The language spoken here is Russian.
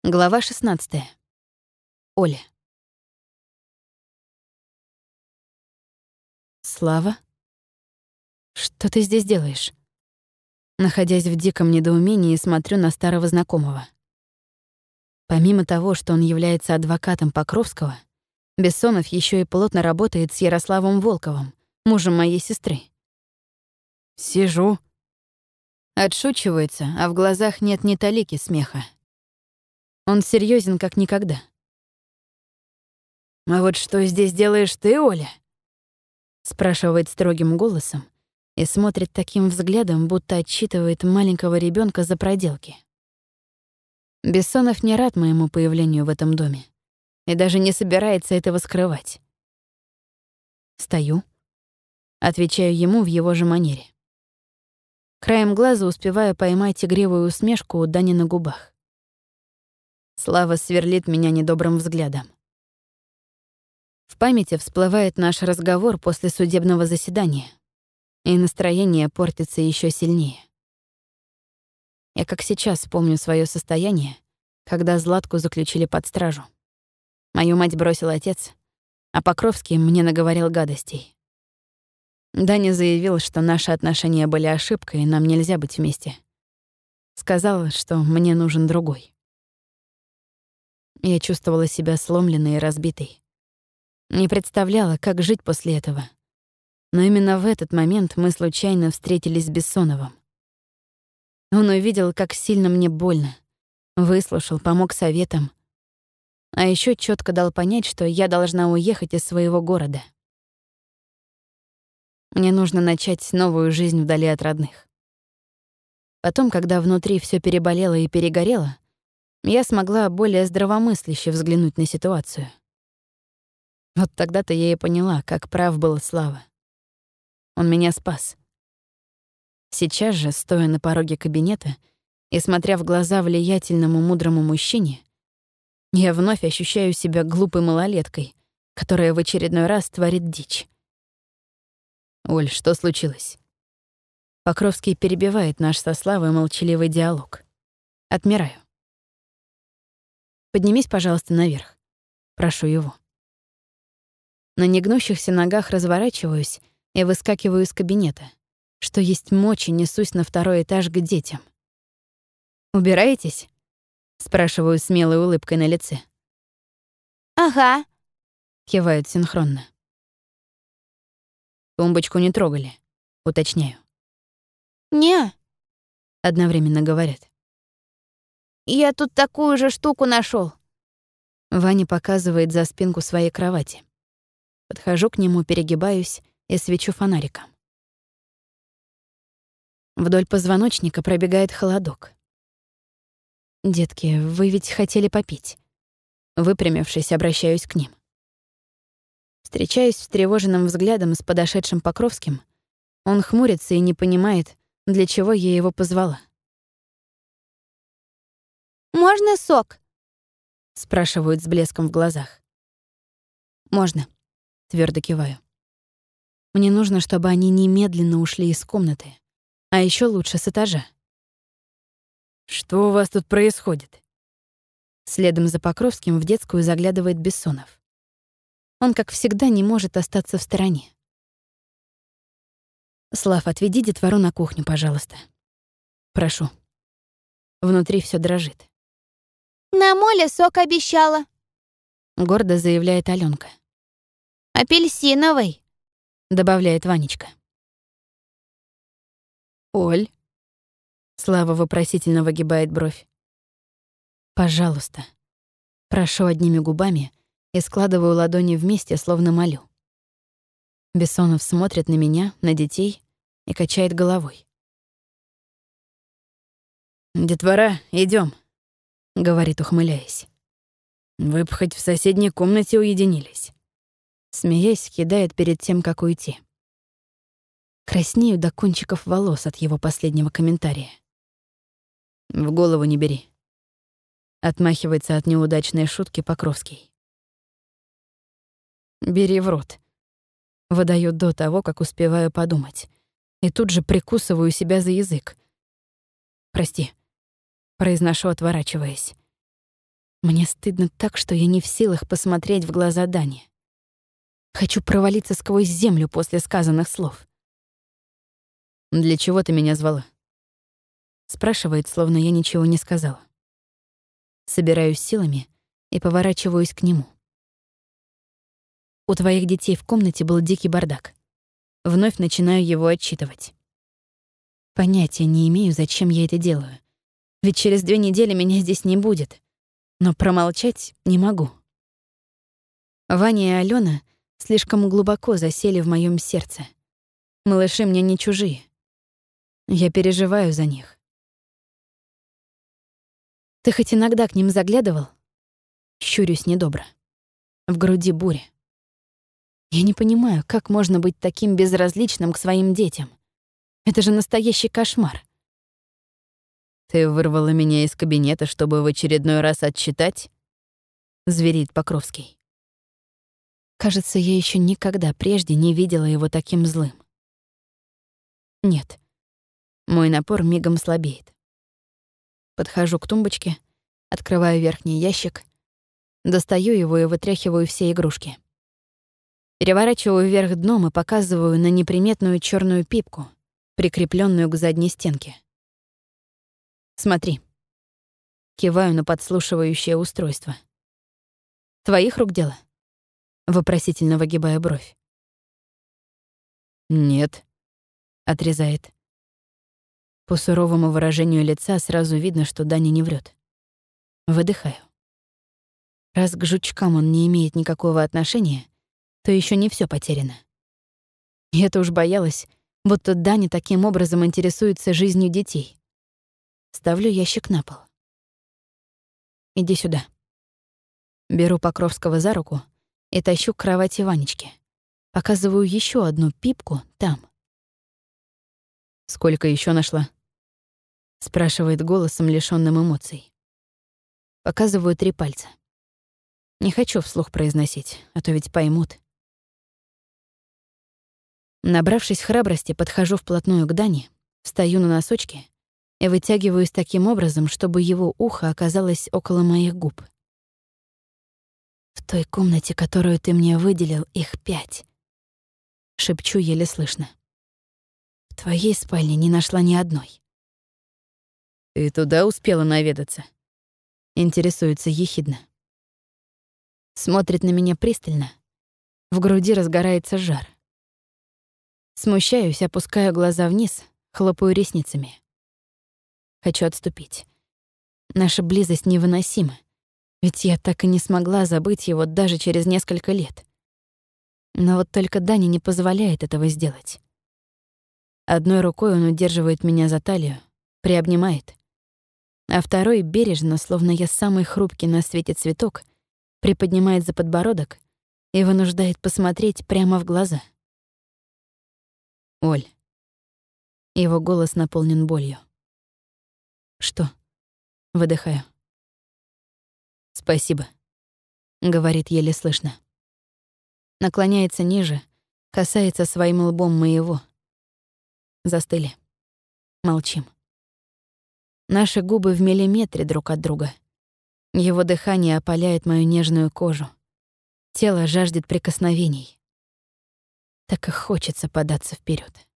Глава 16. Оля. Слава? Что ты здесь делаешь? Находясь в диком недоумении, смотрю на старого знакомого. Помимо того, что он является адвокатом Покровского, Бессонов еще и плотно работает с Ярославом Волковым, мужем моей сестры. «Сижу». Отшучивается, а в глазах нет ни талики смеха. Он серьезен как никогда. «А вот что здесь делаешь ты, Оля?» Спрашивает строгим голосом и смотрит таким взглядом, будто отчитывает маленького ребенка за проделки. Бессонов не рад моему появлению в этом доме и даже не собирается этого скрывать. Стою, отвечаю ему в его же манере. Краем глаза успеваю поймать игривую усмешку у Дани на губах. Слава сверлит меня недобрым взглядом. В памяти всплывает наш разговор после судебного заседания, и настроение портится еще сильнее. Я как сейчас помню свое состояние, когда Златку заключили под стражу. Мою мать бросил отец, а Покровский мне наговорил гадостей. Даня заявил, что наши отношения были ошибкой, и нам нельзя быть вместе. Сказал, что мне нужен другой. Я чувствовала себя сломленной и разбитой. Не представляла, как жить после этого. Но именно в этот момент мы случайно встретились с Бессоновым. Он увидел, как сильно мне больно, выслушал, помог советам, а еще четко дал понять, что я должна уехать из своего города. Мне нужно начать новую жизнь вдали от родных. Потом, когда внутри все переболело и перегорело, я смогла более здравомысляще взглянуть на ситуацию. Вот тогда-то я и поняла, как прав был Слава. Он меня спас. Сейчас же, стоя на пороге кабинета и смотря в глаза влиятельному мудрому мужчине, я вновь ощущаю себя глупой малолеткой, которая в очередной раз творит дичь. «Оль, что случилось?» Покровский перебивает наш со Славой молчаливый диалог. Отмираю. «Поднимись, пожалуйста, наверх». Прошу его. На негнущихся ногах разворачиваюсь и выскакиваю из кабинета. Что есть мочи, несусь на второй этаж к детям. «Убираетесь?» — спрашиваю с милой улыбкой на лице. «Ага», — кивают синхронно. «Тумбочку не трогали», — уточняю. «не, Одновременно говорят. я тут такую же штуку нашел. Ваня показывает за спинку своей кровати. Подхожу к нему, перегибаюсь и свечу фонариком. Вдоль позвоночника пробегает холодок. «Детки, вы ведь хотели попить?» Выпрямившись, обращаюсь к ним. Встречаюсь встревоженным взглядом с подошедшим Покровским. Он хмурится и не понимает, для чего я его позвала. Можно сок?» — спрашивают с блеском в глазах. «Можно», — твердо киваю. «Мне нужно, чтобы они немедленно ушли из комнаты, а еще лучше с этажа». «Что у вас тут происходит?» Следом за Покровским в детскую заглядывает Бессонов. Он, как всегда, не может остаться в стороне. «Слав, отведи детвору на кухню, пожалуйста. Прошу». Внутри все дрожит. «На моле сок обещала. Гордо заявляет Алёнка. Апельсиновый». Добавляет Ванечка. «Оль?» Слава вопросительно выгибает бровь. «Пожалуйста». Прошу одними губами и складываю ладони вместе, словно молю. Бессонов смотрит на меня, на детей и качает головой. «Детвора, идём», — говорит, ухмыляясь. «Вы б хоть в соседней комнате уединились». Смеясь, кидает перед тем, как уйти. Краснею до кончиков волос от его последнего комментария. «В голову не бери». Отмахивается от неудачной шутки Покровский. «Бери в рот». Выдаю до того, как успеваю подумать. И тут же прикусываю себя за язык. «Прости», — произношу, отворачиваясь. Мне стыдно так, что я не в силах посмотреть в глаза Дани. Хочу провалиться сквозь землю после сказанных слов. «Для чего ты меня звала?» Спрашивает, словно я ничего не сказала. Собираюсь силами и поворачиваюсь к нему. У твоих детей в комнате был дикий бардак. Вновь начинаю его отчитывать. Понятия не имею, зачем я это делаю. Ведь через 2 недели меня здесь не будет. Но промолчать не могу. Ваня и Алена слишком глубоко засели в моем сердце. Малыши мне не чужие. Я переживаю за них. Ты хоть иногда к ним заглядывал? Щурюсь недобро. В груди буря. Я не понимаю, как можно быть таким безразличным к своим детям. Это же настоящий кошмар. «Ты вырвала меня из кабинета, чтобы в очередной раз отчитать?» — зверит Покровский. Кажется, я еще никогда прежде не видела его таким злым. Нет. Мой напор мигом слабеет. Подхожу к тумбочке, открываю верхний ящик, достаю его и вытряхиваю все игрушки. Переворачиваю вверх дном и показываю на неприметную черную пипку, прикрепленную к задней стенке. Смотри. Киваю на подслушивающее устройство. Твоих рук дело? Вопросительно выгибая бровь. «Нет», — отрезает. По суровому выражению лица сразу видно, что Даня не врет. Выдыхаю. Раз к жучкам он не имеет никакого отношения, то еще не все потеряно. Я-то уж боялась, будто Даня таким образом интересуется жизнью детей. Ставлю ящик на пол. Иди сюда. Беру Покровского за руку и тащу к кровати Ванечки. Показываю еще одну пипку там. «Сколько еще нашла?» — спрашивает голосом, лишённым эмоций. Показываю 3 пальца. Не хочу вслух произносить, а то ведь поймут. Набравшись храбрости, подхожу вплотную к Дане, встаю на носочки и вытягиваюсь таким образом, чтобы его ухо оказалось около моих губ. «В той комнате, которую ты мне выделил, их 5. Шепчу еле слышно. «В твоей спальне не нашла ни одной». «Ты туда успела наведаться?» Интересуется ехидно. Смотрит на меня пристально. В груди разгорается жар. Смущаюсь, опускаю глаза вниз, хлопаю ресницами. Хочу отступить. Наша близость невыносима, ведь я так и не смогла забыть его даже через несколько лет. Но вот только Даня не позволяет этого сделать. Одной рукой он удерживает меня за талию, приобнимает, а второй бережно, словно я самый хрупкий на свете цветок, приподнимает за подбородок и вынуждает посмотреть прямо в глаза. «Оль». Его голос наполнен болью. «Что?» — выдыхаю. «Спасибо», — говорит еле слышно. Наклоняется ниже, касается своим лбом моего. Застыли. Молчим. Наши губы в миллиметре друг от друга. Его дыхание опаляет мою нежную кожу. Тело жаждет прикосновений. Так и хочется податься вперед.